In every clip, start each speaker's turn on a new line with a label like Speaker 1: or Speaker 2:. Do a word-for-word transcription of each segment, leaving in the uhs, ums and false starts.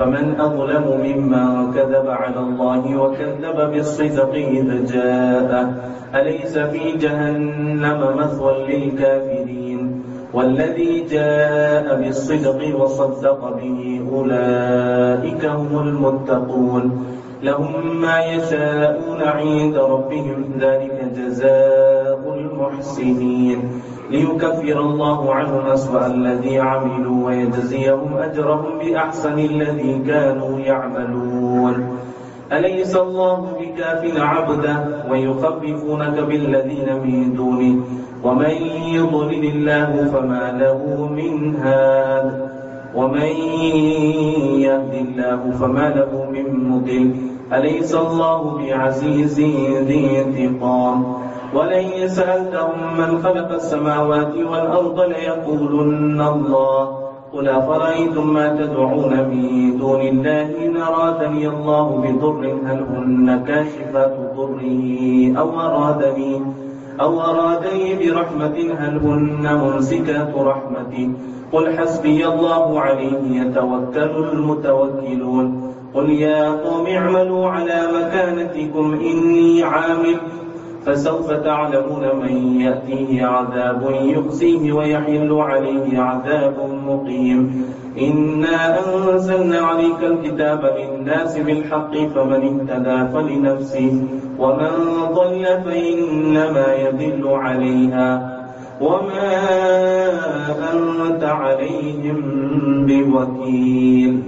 Speaker 1: فمن أظلم ممن كذب على الله وكذب بالصدق إذ جاءه أليس في جهنم مثوى للكافرين والذي جاء بالصدق وصدق به أولئك هم المتقون لهم ما يشاءون عند ربهم ذلك جزاء المحسنين ليكفر الله عنهم أسوأ الذي عملوا ويجزيهم أجرهم بأحسن الذي كانوا يعملون أليس الله بكاف عبده ويخففونك بالذين من دونه ومن يضلل الله فما له من هاد ومن يهد الله فما له من مضل أليس الله بعزيز ذي انتقام ولئن سألتهم من خلق السماوات والأرض ليقولن الله قل أفرأيتم ما تدعون من دون الله إن أرادني الله بضر هل هن كاشفات ضره أو أرادني أو أرادني برحمة هل هن ممسكات رحمتي قل حسبي الله عليه يتوكل المتوكلون قل يا قوم اعملوا على مكانتكم إني عامل فسوف تعلمون من يأتيه عذاب يخزيه ويحل عليه عذاب مقيم إنا أنزلنا عليك الكتاب للناس بالحق فمن اهتدى فلنفسه ومن ضل فإنما يضل عليها وما أنت عليهم بوكيل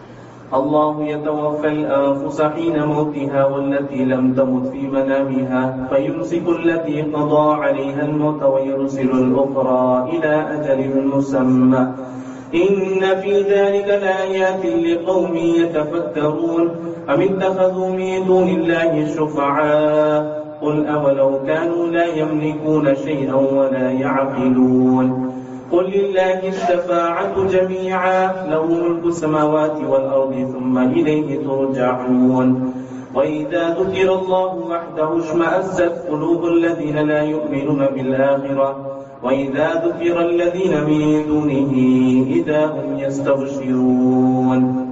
Speaker 1: الله يتوفى الأنفس حين موتها والتي لم تمت في منامها فيمسك التي قضى عليها الموت ويرسل الأخرى إلى أجل مسمى إن في ذلك لآيات لقوم يتفكرون أم اتخذوا من دون الله شفعاء قل أولو كانوا لا يملكون شيئا ولا يعقلون قل لله الشفاعة جميعا له ملك السماوات والأرض ثم إليه ترجعون وإذا ذكر الله وحده اشمأزت قلوب الذين لا يؤمنون بالآخرة وإذا ذكر الذين من دونه إذا هم يستبشرون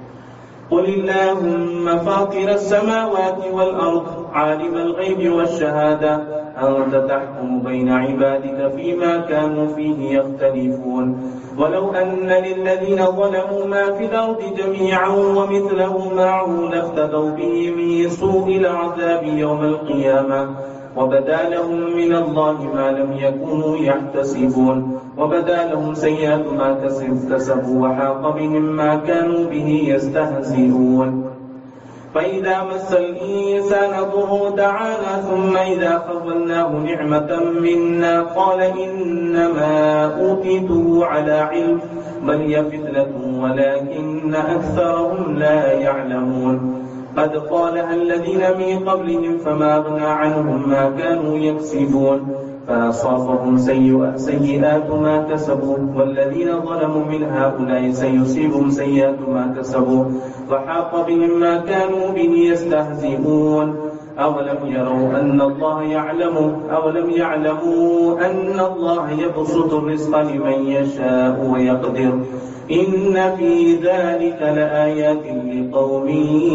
Speaker 1: قل اللهم فاطر السماوات والأرض عالم الغيب والشهادة أنت تحكم بين عبادك فيما كانوا فيه يختلفون ولو أن للذين ظلموا ما في الأرض جميعا ومثله معه لافتدوا به من سوء العذاب يوم القيامة وبدا لهم من الله ما لم يكونوا يحتسبون وبدا لهم سيئات ما كسبوا وحاق بهم ما كانوا به يستهزئون فإذا مس الإنسان ضر دعانا ثم إذا خولناه نعمة منا قال إنما أوتيته على علم بل هي فتنة ولكن أكثرهم لا يعلمون قد قالها الذين من قبلهم فما أغنى عنهم ما كانوا يكسبون فأصابهم سيئات ما كسبوا والذين ظلموا من هؤلاء سيصيبهم سيئات ما كسبوا وحاق بهم ما كانوا به يستهزئون أولم يروا أن الله يعلم أولم يعلموا أن الله يبسط الرزق لمن يشاء ويقدر إن في ذلك لآيات لقوم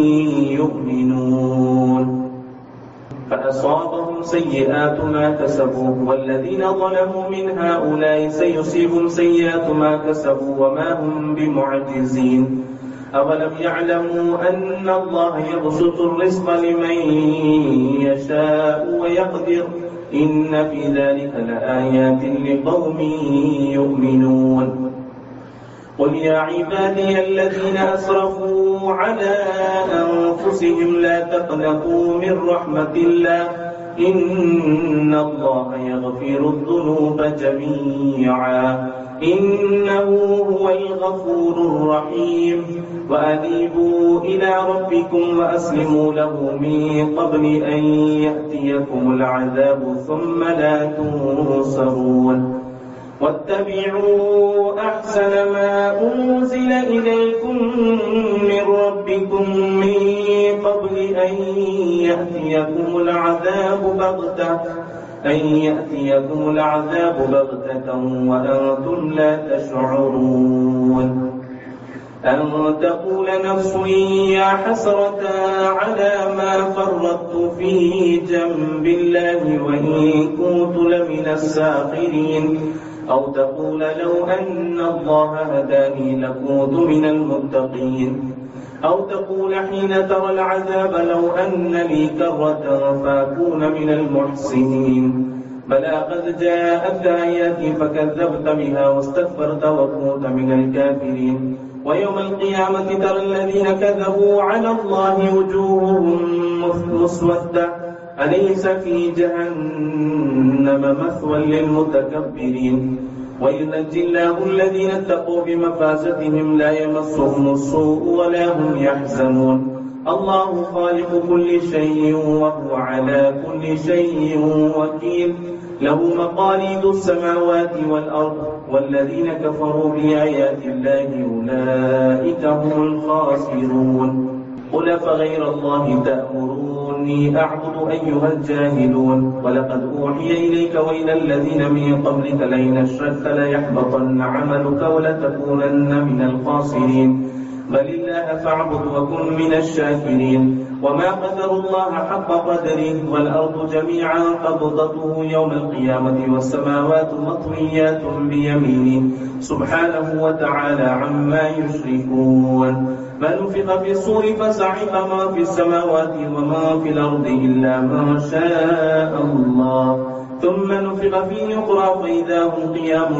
Speaker 1: يؤمنون فأصابهم سيئات ما كسبوا والذين ظلموا من هؤلاء سيصيبهم سيئات ما كسبوا وما هم بمعجزين أولم يعلموا أن الله يبسط الرزق لمن يشاء ويقدر إن في ذلك لآيات لقوم يؤمنون قل يا عبادي الذين أسرفوا على أنفسهم لا تقنطوا من رحمة الله إن الله يغفر الذنوب جميعا إنه هو الغفور الرحيم وأنيبوا إلى ربكم وأسلموا له من قبل أن يأتيكم العذاب ثم لا تنصرون واتبعوا أحسن ما أنزل إليكم من ربكم من قبل أن يأتيكم العذاب بغتة أن يأتيكم العذاب بغتة وأنتم لا تشعرون أن تقول نفس يا حسرة على ما فرطت في جنب الله وإن كنت لمن الساخرين، أو تقول لو أن الله هداني لكنت من المتقين، أو تقول حين ترى العذاب لو أن لي كرة فأكون من المحسنين. بلى قد جاءت آياتي فكذبت بها واستكبرت وكنت من الكافرين. ويوم القيامة ترى الذين كذبوا على الله وجوههم مسودة أليس في جهنم مثوى للمتكبرين. وينجي الله الذين اتقوا بمفازتهم لا يمسهم السوء ولا هم يحزنون. الله خالق كل شيء وهو على كل شيء وكيل، له مقاليد السماوات والأرض، والذين كفروا بآيات الله أولئك هم الخاسرون. قل فغير الله تأمروني أعبد أيها الجاهلون. ولقد أوحي إليك وإلى الذين من قبلك لئن أشركت ليحبطن عملك ولتكونن من الخاسرين. بل الله فاعبد وكن من الشاكرين. وما قدر الله حق قدره والأرض جميعا قبضته يوم القيامة والسماوات مطويات بيمينه سبحانه وتعالى عما يشركون. فنفخ في الصور فصعق ما في السماوات وما في الأرض إلا ما شاء الله، ثم نفخ فيه أخرى فإذا هم قيام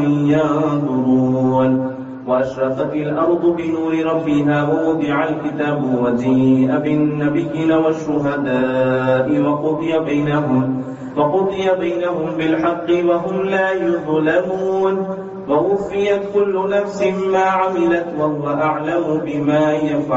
Speaker 1: ينظرون. وأشرقت الأرض بنور ربها ووضع الكتاب وجيء بالنبيين والشهداء وقضي بينهم وقضي بينهم بالحق وهم لا يظلمون. ووفيت كل نفس ما عملت وهو أعلم بما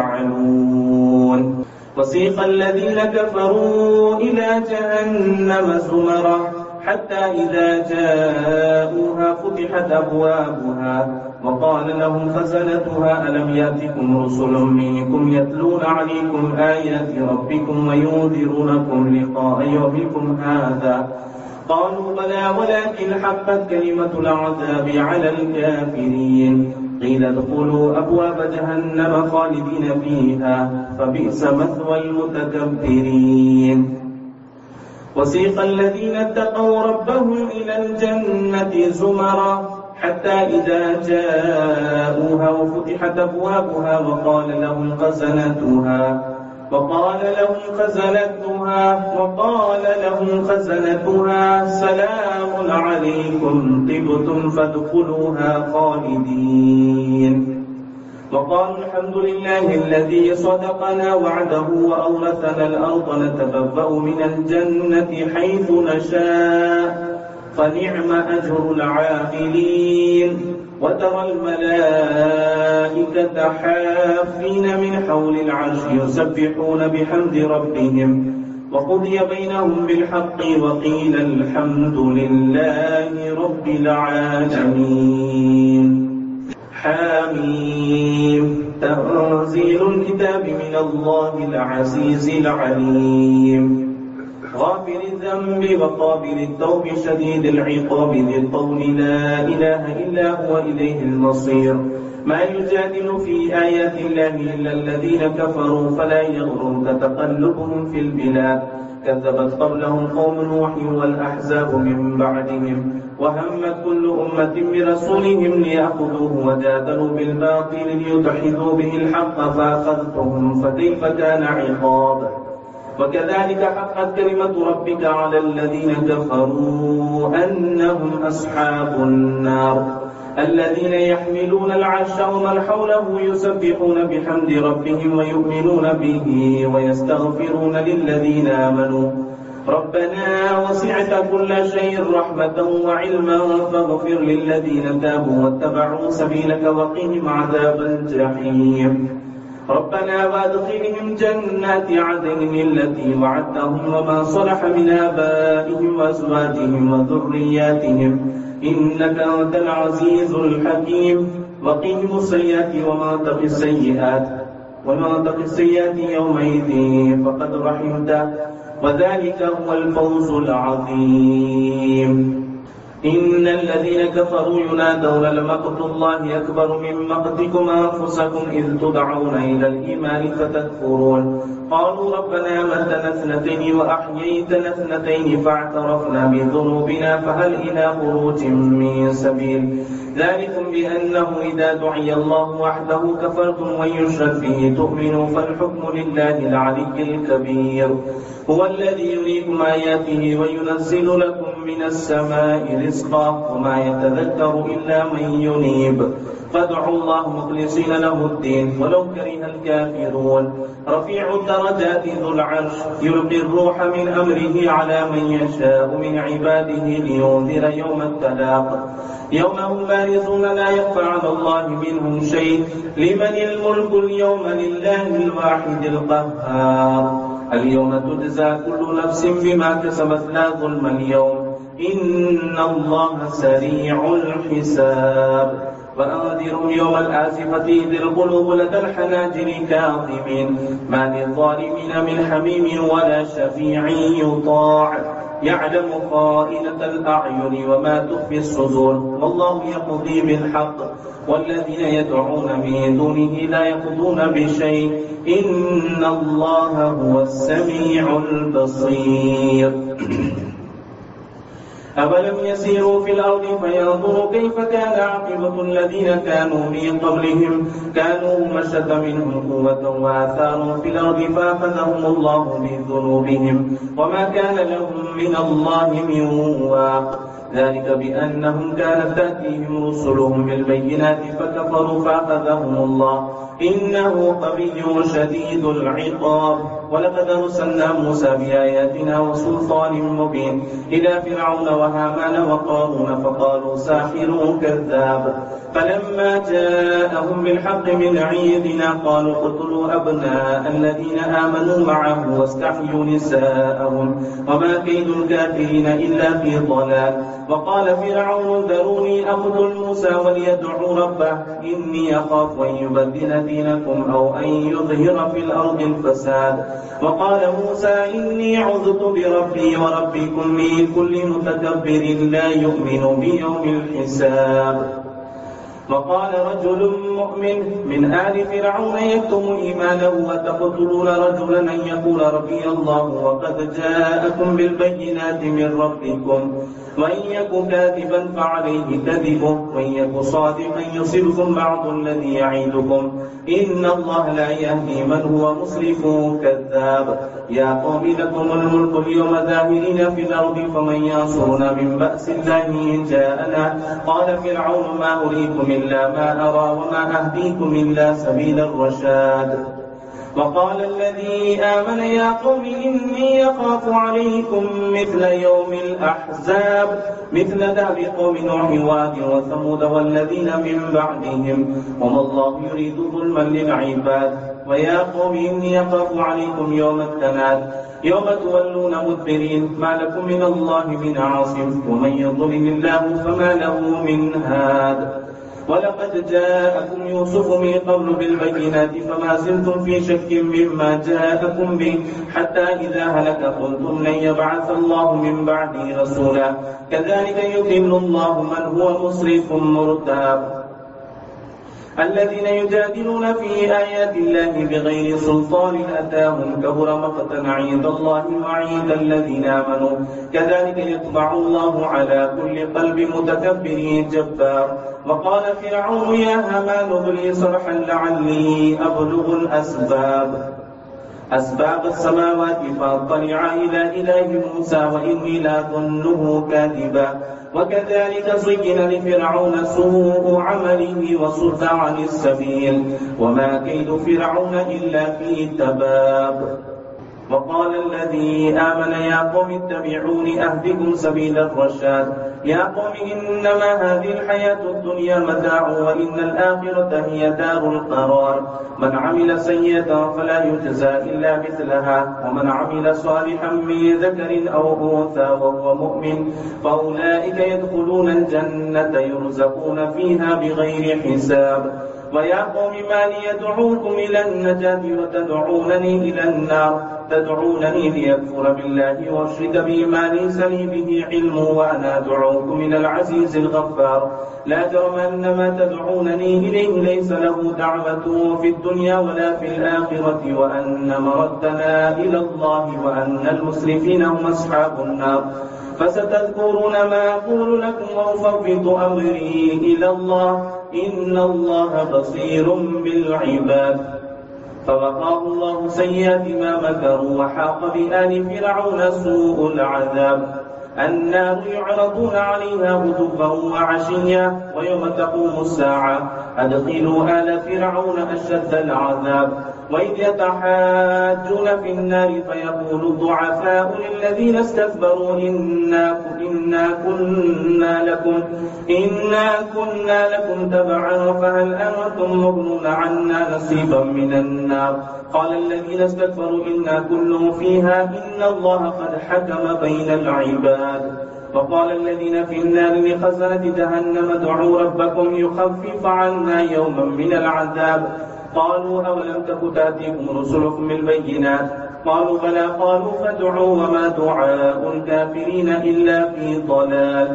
Speaker 1: يفعلون. وسيق الذين كفروا إلى جهنم زمرا حتى إذا جاءوها فتحت أبوابها وقال لهم خزنتها ألم يأتكم رسل منكم يتلون عليكم آيات ربكم وينذرونكم لقاء يومكم هذا؟ قالوا بلى ولكن حقت كلمة العذاب على الكافرين. قيل ادخلوا أبواب جهنم خالدين فيها فبئس مثوى المتكبرين. وسيق الذين اتقوا ربهم إلى الجنة زمرا حتى إذا جاءوها وفتحت أبوابها وقال لهم خزنتها وقال لهم خزنتها وقال لهم خزنتها سلام عليكم طبتم فادخلوها خالدين. وقالوا الحمد لله الذي صدقنا وعده وأورثنا الأرض نتبوأ من الجنة حيث نشاء فنعم أجر العاملين. وترى الملائكة حافين من حول العرش يسبحون بحمد ربهم وقضي بينهم بالحق وقيل الحمد لله رب العالمين. حميم تنزيل الكتاب من الله العزيز العليم. غافر الذنب وقابل التوب شديد العقاب ذي الطول لا إله إلا هو إليه المصير. ما يجادل في آيات الله إلا الذين كفروا فلا يغررك تقلبهم في البلاد. كذبت قبلهم قوم نوح والأحزاب من بعدهم وهمت كل أمة برسولهم ليأخذوه وجادلوا بالباطل ليدحضوا به الحق فأخذتهم فكيف كان عقاب. وكذلك حقت كلمة ربك على الذين كفروا أنهم أصحاب النار الذين يحملون العرش ومن حوله يسبحون بحمد ربهم ويؤمنون به ويستغفرون للذين آمنوا ربنا وسعت كل شيء رحمة وعلما فاغفر للذين تابوا واتبعوا سبيلك وقهم عذاب الجحيم. ربنا وادخلهم جنات عدن التي وعدتهم وما صلح من آبائهم وأزواجهم وذرياتهم إنك أنت العزيز الحكيم. وقهم السيئات وما تقي السيئات وما تقي السيئات يومئذ فقد رحمته وذلك هو الفوز العظيم. إن الذين كفروا ينادون لمقت الله أكبر من مقتكم أنفسكم إذ تدعون إلى الإيمان فتكفرون قالوا ربنا أمتنا اثنتين وأحييتنا اثنتين فاعترفنا بذنوبنا فهل إلى خروج من سبيل ذلكم بأنه إذا دعي الله وحده كفرتم ويشرك به تؤمنوا فالحكم لله العلي الكبير هو الذي يريكم آياته وينزل لكم من السماء رزقا وما يتذكر إلا من ينيب فادعوا الله مخلصين له الدين ولو كره الكافرون رفيع الدرجات ذو العرش يلقي الروح من أمره على من يشاء من عباده لينذر يوم التلاق يوم هم بارزون لا يخفى على الله منهم شيء لمن الملك اليوم لله الواحد القهار اليوم تجزى كل نفس بما كسبت لا ظلم اليوم إن الله سريع الحساب وأنذرهم يوم الآزفة إذ القلوب لدى الحناجر كاظمين ما للظالمين من حميم ولا شفيع يطاع يعلم خائنة الأعين وما تخفي الصدور والله يقضي بالحق والذين يدعون من دونه لا يقضون بشيء إن الله هو السميع البصير أولم يسيروا في الأرض فينظروا كيف كان عاقبة الذين كانوا من قبلهم كانوا مشد منهم قوة وآثاروا في الأرض فأخذهم الله بذنوبهم وما كان لهم من الله من واق ذلك بأنهم كانت تأتيهم رسلهم بالبينات فكفروا فأخذهم الله إنه قوي شديد العقاب ولقد أرسلنا موسى بآياتنا وسلطان مبين إلى فرعون وهامان وقارون فقالوا ساحر كذاب فلما جاءهم بالحق من عندنا قالوا اقتلوا أبناء الذين آمنوا معه واستحيوا نساءهم وما كيد الكافرين إلا في ضلال وقال فرعون ذروني أقتل موسى وليدعو ربه إني أخاف أن يبدل دينكم أو أن يظهر في الأرض الفساد وقال موسى إني عذت بربي وربكم من كل متكبر لا يؤمن بيوم الحساب وقال رجل مؤمن من آل فرعون يكتم إيمانه وتقتلون رجلا أن يقول ربي الله وقد جاءكم بالبينات من ربكم وإن يك كاذبا فعليه كذبه وإن يك صادقا يصبكم بعض الذي يعيدكم إن الله لا يهدي من هو مسرف كذاب يا قوم لكم الملك اليوم ظاهرين في الأرض فمن ينصرنا من بأس الله إن جاءنا قال فرعون ما أريكم إلا ما أرى وما أهديكم إلا سبيل الرشاد وقال الذي آمن يا قوم إني أخاف عليكم مثل يوم الأحزاب مثل داب قوم نوح وعاد وثمود والذين من بعدهم وما الله يريد ظلما للعباد ويا قوم إني أخاف عليكم يوم التناد يوم تولون مدبرين ما لكم من الله من عاصم ومن يضلل الله فما له من هاد ولقد جاءكم يوسف من قبل بالبينات فما زلتم في شك مما جاءكم به حتى إذا هلك قلتم لن يبعث الله من بعده رسولا كذلك يضل الله من هو مسرف مرتاب الذين يجادلون في آيات الله بغير سلطان أتاهم كبر مقتا عند الله وعند الذين آمنوا كذلك يطبع الله على كل قلب متكبر جبار وقال فرعون يا هامان ابن لي صرحا لعلي أبلغ الأسباب أسباب السماوات فاطلع إلى إله موسى وإني لأظنه كاذبا وكذلك زين لفرعون سوء عمله وصد عن السبيل وما كيد فرعون إلا في تباب وقال الذي آمن يا قوم اتبعون أهدكم سبيل الرشاد يا قوم إنما هذه الحياة الدنيا متاع وإن الآخرة هي دار القرار من عمل سيئة فلا يجزى إلا مثلها ومن عمل صالحا من ذكر أو أنثى وهو مؤمن فأولئك يدخلون الجنة يرزقون فيها بغير حساب ويا قوم ما لي يدعوكم إلى النجاة وتدعونني إلى النار تدعونني ليكفر بالله واشرك به ما ليس لي به علم وأنا أدعوكم إلى العزيز الغفار لا جرم أن ما تدعونني إليه ليس له دعوة في الدنيا ولا في الآخرة وأن مردنا إلى الله وأن المسرفين هم أصحاب النار فستذكرون ما أقول لكم وأفوض أمري إلى الله إن الله بصير بالعباد. فوقاه الله سيئات ما مكروا وحاق بآل فرعون سوء العذاب. النار يعرضون عليها غدوا وعشيا ويوم تقوم الساعة أدخلوا آل فرعون أشد العذاب. وإذ يتحاجون في النار فيقول الضعفاء للذين استكبروا إنا إنا كنا لكم إنا كنا لكم تبعا فهل أنتم مغنون عنا نصيبا من النار قال الذين استكبروا إنا كل فيها إن الله قد حكم بين العباد. وقال الذين في النار لخزنة جهنم ادعوا ربكم يخفف عنا يوما من العذاب قالوا أولم تك تأتيكم رسلكم بالبينات قالوا بلى قالوا فادعوا وما دعاء الكافرين إلا في ضلال.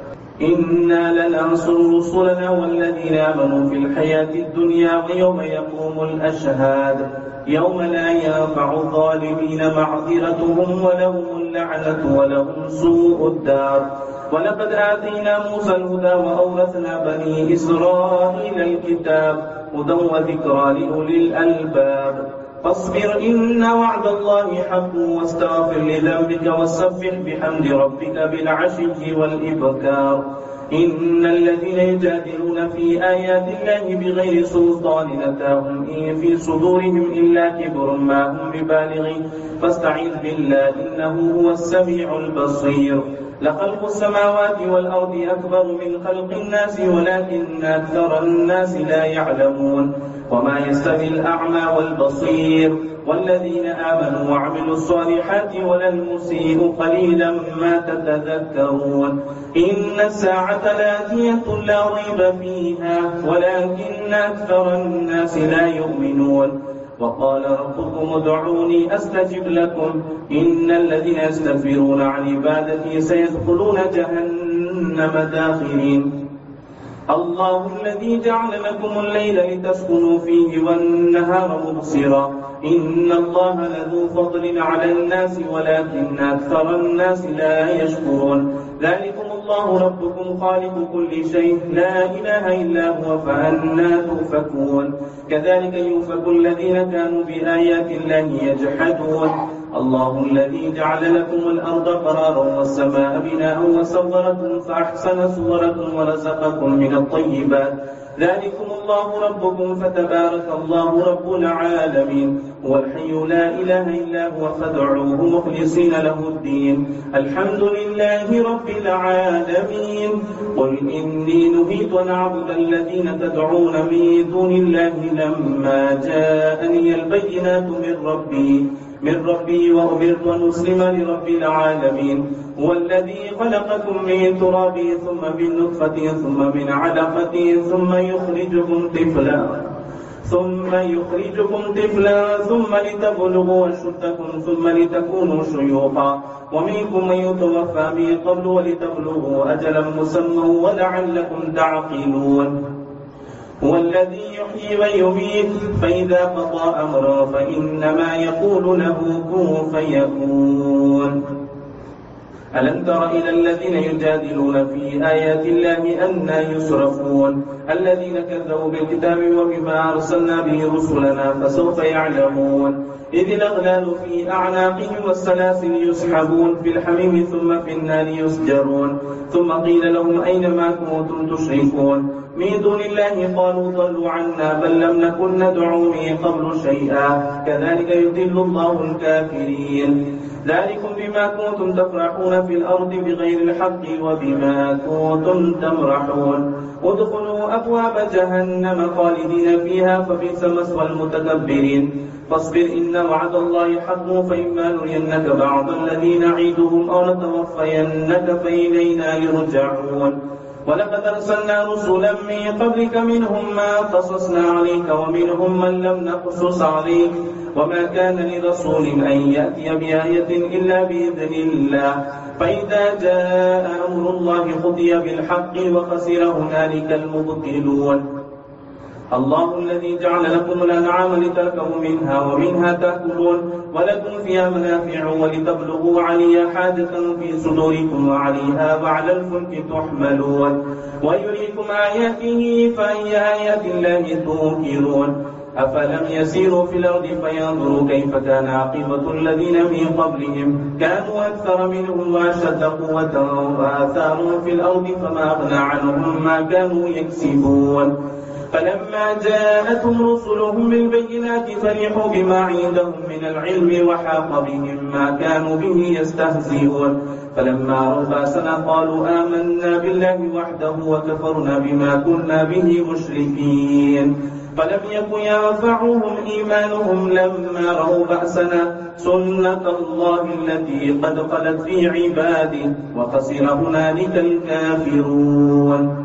Speaker 1: إنا لننصر رسلنا والذين آمنوا في الحياة الدنيا ويوم يقوم الأشهاد يوم لا ينفع الظالمين معذرتهم ولهم اللعنة ولهم سوء الدار. ولقد آتينا موسى الهدى وأورثنا بني إسرائيل الكتاب هدى وذكرى لأولي الألباب. فاصبر إن وعد الله حق واستغفر لذنبك وسبح بحمد ربك بالعشي والإبكار. إن الذين يجادلون في آيات الله بغير سلطان أتاهم إن في صدورهم إلا كبر ما هم ببالغ فاستعذ بالله إنه هو السميع البصير. لخلق السماوات والأرض أكبر من خلق الناس ولكن أكثر الناس لا يعلمون. وما يستوي الأعمى والبصير والذين آمنوا وعملوا الصالحات ولا المسيء قليلا ما تتذكرون. إن الساعة لآتية لا ريب فيها ولكن أكثر الناس لا يؤمنون. وقال ربكم ادعوني أستجب لكم إن الذين يستكبرون عن عبادتي سيدخلون جهنم داخرين. الله الذي جعل لكم الليل لتسكنوا فيه والنهار مبصرا إن الله لذو فضل على الناس ولكن أكثر الناس لا يشكرون. ذلكم الله ربكم خالق كل شيء لا إله إلا هو فأنى تؤفكون. كذلك يؤفك الذين كانوا بآيات الله يجحدون. الله الذي جعل لكم الأرض قرارا والسماء بناء وصوركم فأحسن صوركم ورزقكم من الطيبات. ذلكم الله ربكم فتبارك الله رب العالمين. هو الحي لا إله إلا هو فادعوه مخلصين له الدين. الحمد لله رب العالمين. قل إني نهيت أن أعبد الذين تدعون من دون الله لما جاءني البينات من ربي من ربي وأمرت أن أسلم لرب العالمين. هو الذي خلقكم من تراب ثم من نطفة ثم من علقة ثم يخرجكم طفلا ثم يخرجكم طفلا ثم لتبلغوا أشدكم ثم لتكونوا شيوخا ومنكم من يتوفى من قبل ولتبلغوا أجلا مسمى ولعلكم تعقلون. هو الذي يحيي ويميت فإذا قضى أمرا فإنما يقول له كن فيكون. ألم تر إلى الذين يجادلون في آيات الله أنى يصرفون الذين كذبوا بالكتاب وبما أرسلنا به رسلنا فسوف يعلمون. إذ الأغلال في أعناقهم والسلاسل يسحبون في الحميم ثم في النار يسجرون ثم قيل لهم أين ما كنتم تشركون من دون الله قالوا ضلوا عنا بل لم نكن ندعو من قبل شيئا كذلك يضل الله الكافرين. ذلكم بما كنتم تفرحون في الأرض بغير الحق وبما كنتم تمرحون. ادخلوا أبواب جهنم خالدين فيها فبئس مثوى المتكبرين. فاصبر إن وعد الله حق فإما نرينك بعض الذي نعيدهم أو نتوفينك فإلينا يرجعون. ولقد أرسلنا رسلا من قبلك منهم ما قصصنا عليك ومنهم من لم نقصص عليك وما كان لرسول أن يأتي بآية إلا بإذن الله فإذا جاء أمر الله قضي بالحق وخسر هنالك المبطلون الله الذي جعل لكم الأنعام لتركبوا منها ومنها تأكلون ولكم فيها منافع ولتبلغوا عليها حاجة في صدوركم وعليها وعلى الفلك تحملون ويريكم آياته فأي آيات الله تنكرون أفلم يسيروا في الأرض فينظروا كيف كان عاقبة الذين من قبلهم كانوا أكثر منهم وأشد قوة وآثاروا في الأرض فما أغنى عنهم ما كانوا يكسبون فلما جاءتهم رسلهم بالبينات فرحوا بما عندهم من العلم وحاق بهم ما كانوا به يستهزئون فلما رأوا بأسنا قالوا آمنا بالله وحده وكفرنا بما كنا به مشركين فلم يكن ينفعهم إيمانهم لما رأوا بأسنا سنة الله التي قد خلت في عباده وخسر هنالك الكافرون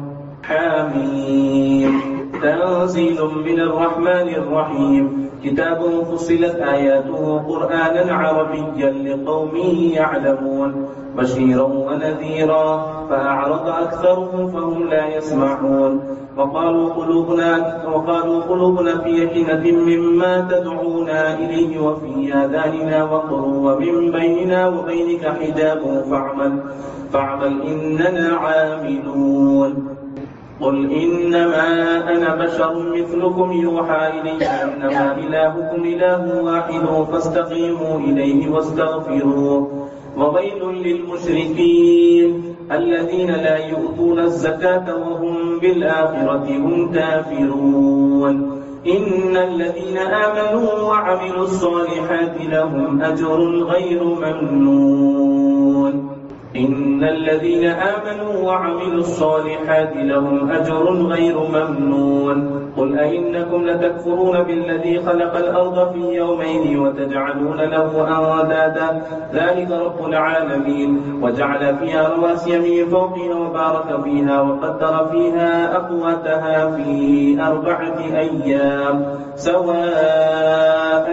Speaker 1: حميم تنزيل من الرحمن الرحيم كتاب فصلت آياته قرآنا عربيا لقوم يعلمون بشيرا ونذيرا فأعرض أكثرهم فهم لا يسمعون وقالوا قلوبنا, وقالوا قلوبنا في يقظة مما تدعونا إليه وفي آذاننا وقر ومن بيننا وبينك حجاب فاعمل, فاعمل إننا عاملون قل إنما أنا بشر مثلكم يوحى إلي أنما إلهكم إله واحد فاستقيموا إليه واستغفروه وويل للمشركين الذين لا يؤتون الزكاة وهم بالآخرة هم كافرون إن الذين آمنوا وعملوا الصالحات لهم أجر غير ممنون إن الذين آمنوا وعملوا الصالحات لهم أجر غير ممنون قل أئنكم لتكفرون بالذي خلق الأرض في يومين وتجعلون له أندادا ذلك رب العالمين وجعل فيها رواسي من فوقها وبارك فيها وقدر فيها أقواتها في أربعة أيام سواء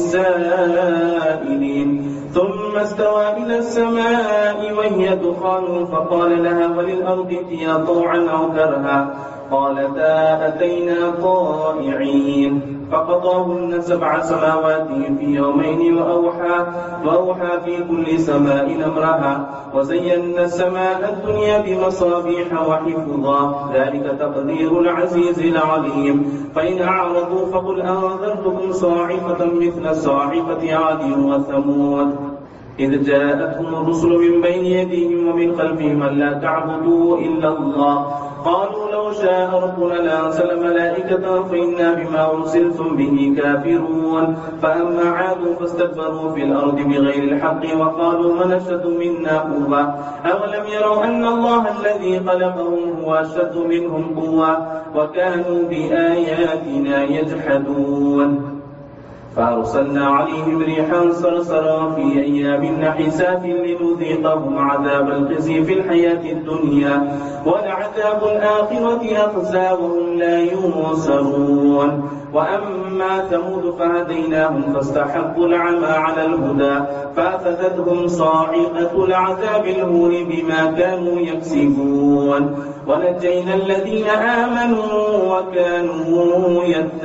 Speaker 1: للسائلين ثم استوى إلى السماء وهي دخان فقال لها وللأرض ائتيا طوعا أو كرها قالتا أتينا طائعين فقضاهن سبع سماوات في يومين وأوحى, وأوحى في كل سماء أمرها وزينا السماء الدنيا بمصابيح وحفظا ذلك تقدير العزيز العليم فإن أعرضوا فقل أنذرتكم صاعقة مثل صاعقة عاد وثمود إذ جاءتهم الرسل من بين يديهم ومن خلفهم لا تعبدوا إلا الله قالوا لو شاء ربنا لأرسل ملائكة فإنا بما أرسلتم به كافرون فأما عاد فاستكبروا في الأرض بغير الحق وقالوا من أشد منا قوة أولم يروا أن الله الذي خلقهم هو أشد منهم قوة وكانوا بآياتنا يجحدون فأرسلنا عليهم ريحا صرصرا في أيام نحسات لنذيقهم عذاب الخزي في الحياة الدنيا ولعذاب الآخرة أخزى وهم لا ينصرون وأما ثمود فهديناهم فاستحقوا العمى على الهدى فأخذتهم صاعقة العذاب الهون بما كانوا يكسبون ونجينا الذين آمنوا وكانوا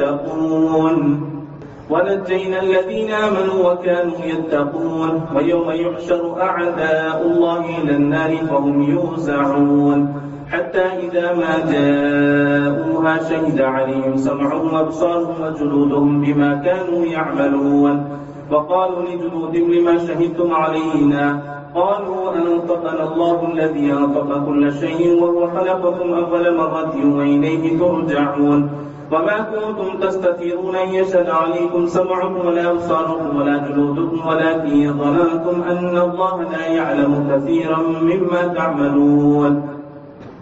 Speaker 1: يتقون ونجينا الذين آمنوا وكانوا يتقون ويوم يحشر أعداء الله إلى النار فهم يوزعون حتى إذا ما جاءوها شهد عليهم سمعهم وأبصارهم وجلودهم بما كانوا يعملون وقالوا لجلودهم لما شهدتم علينا قالوا أنطقنا الله الذي أنطق كل شيء وهو خلقكم أول مرة وإليه ترجعون وما كنتم تستترون أن يشهد عليكم سمعكم ولا أبصاركم ولا جلودكم ولكن ظننتم أن الله لا يعلم كثيرا مما تعملون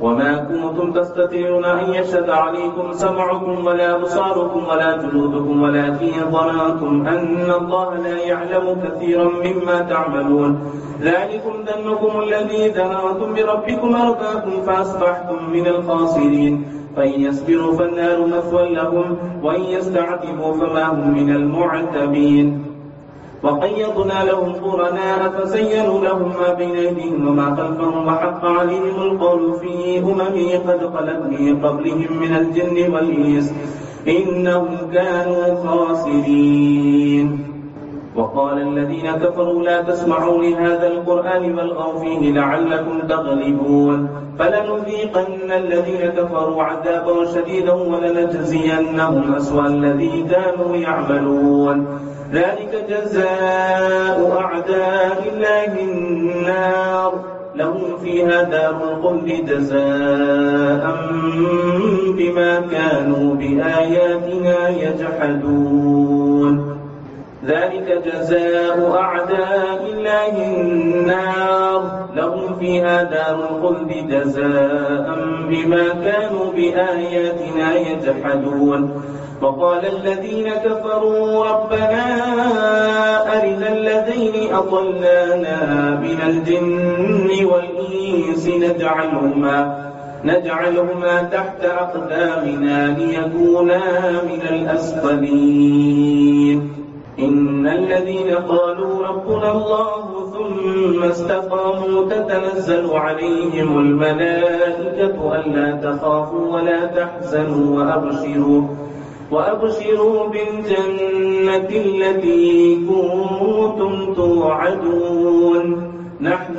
Speaker 1: وما كنتم تستطيعون أن يشهد عليكم سمعكم ولا أبصاركم ولا جلودكم ولكن ظننتم أن الله لا يعلم كثيرا مما تعملون. ذلكم ظنكم الذي ظننتم بربكم أرداكم فأصبحتم من الخاسرين. فإن يصبروا فالنار مثوى لهم وإن يستعتبوا فما هم من المعتبين. وقيضنا لهم قرناء فزينوا لهم ما بين أيديهم وما خلفهم وحق عليهم القول في أمم قد خلت من قبلهم من الجن والإنس إنهم كانوا خاسرين. وقال الذين كفروا لا تسمعوا لهذا القرآن والغوا فيه لعلكم تغلبون. فلنذيقن الذين كفروا عذابا شديدا ولنجزينهم أسوأ الذي كانوا يعملون. ذلك جزاء أعداء الله النار لهم فيها دار الخلد جزاء بما كانوا بآياتنا يجحدون. ذلك جزاء أعداء الله النار لهم فيها دار الخلد جزاء بما كانوا بآياتنا يجحدون. وقال الذين كفروا ربنا أرنا الذين أضلانا من الجن والإنس نجعلهما نجعلهما تحت أقدامنا ليكونا من الأسفلين. إن الذين قالوا ربنا الله ثم استقاموا تتنزل عليهم الملائكة ألا تخافوا ولا تحزنوا وأبشروا وأبشروا بالجنة التي كنتم توعدون. نحن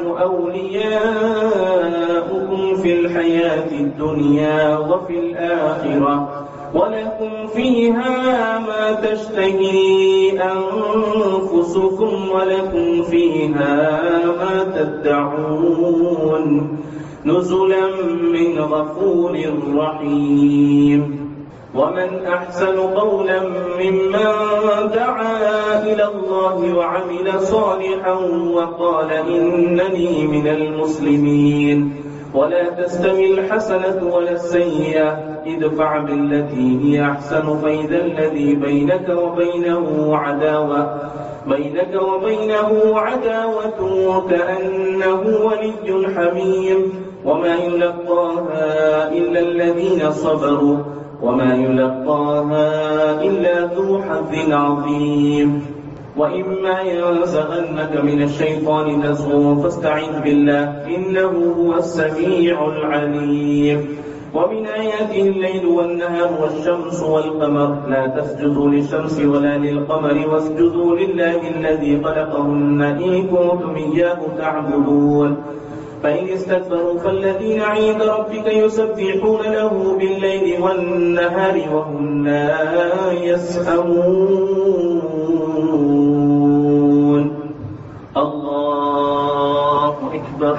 Speaker 1: أولياؤكم في الحياة الدنيا وفي الآخرة ولكم فيها ما تشتهي أنفسكم ولكم فيها ما تدعون نزلا من غفور رحيم. ومن أحسن قولا ممن دعا إلى الله وعمل صالحا وقال إنني من المسلمين. ولا تستوي الحسنة ولا السيئة ادفع بالتي هي أحسن فإذا الذي بينك وبينه عداوة بينك وبينه عداوة كأنه ولي حميم. وما يلقاها إلا الذين صبروا وما يلقاها إلا ذو حظ عظيم. وإما ينزغنك من الشيطان نزغ فاستعذ بالله إنه هو السميع العليم. ومن آياته الليل والنهار والشمس والقمر لا تسجدوا للشمس ولا للقمر واسجدوا لله الذي خلقهن إن كنتم إياه تعبدون. فإن استكبروا فالذين عند ربك يسبحون له بالليل والنهار وهم لا يسأمون. الله أكبر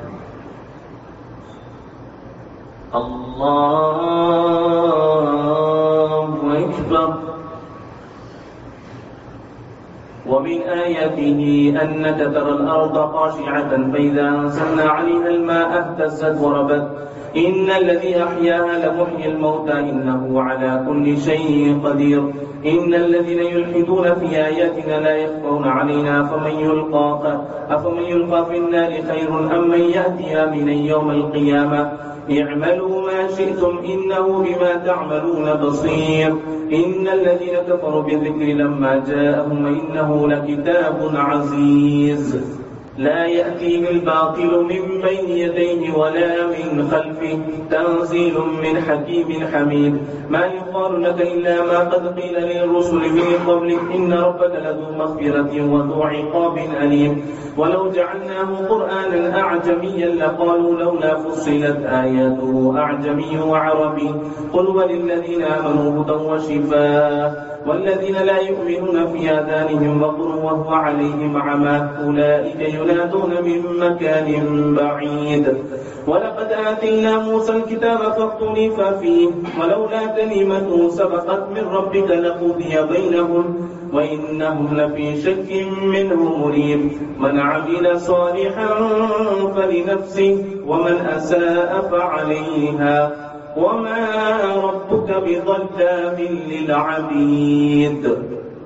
Speaker 1: الله أكبر. ومن آياته أنك ترى الأرض خاشعة فإذا أنزلنا عليها الماء اهتزت وربت إن الذي أحياها لمحيي الموتى إنه على كل شيء قدير. إن الذين يلحدون في آياتنا لا يخفون علينا أفمن يلقى أفمن يلقى في النار خير أم من يأتي آمنا يوم القيامة اعملوا ما شئتم إنه بما تعملون بصير. إن الذين كفروا بالذكر لما جاءهم إنه لكتاب عزيز لا يأتيه الباطل من بين يديه ولا من خلفه تنزيل من حكيم حميد. ما يقال لك إلا ما قد قيل للرسل من قبلك إن ربك لذو مغفرة وذو عقاب أليم. ولو جعلناه قرآنا أعجميا لقالوا لولا فصلت آياته أعجمي وعربي قل وللذين آمنوا هدى وشفاء والذين لا يؤمنون في آذانهم وقر وهو عليهم عمى أولئك ينادون من مكان بعيد ولقد آتينا موسى الكتاب فاختلف فيه ولولا كلمة سبقت من ربك لقضي بينهم وإنهم لفي شك منه مريب من عمل صالحا فلنفسه ومن أساء فعليها وما ربك بظلام للعبيد.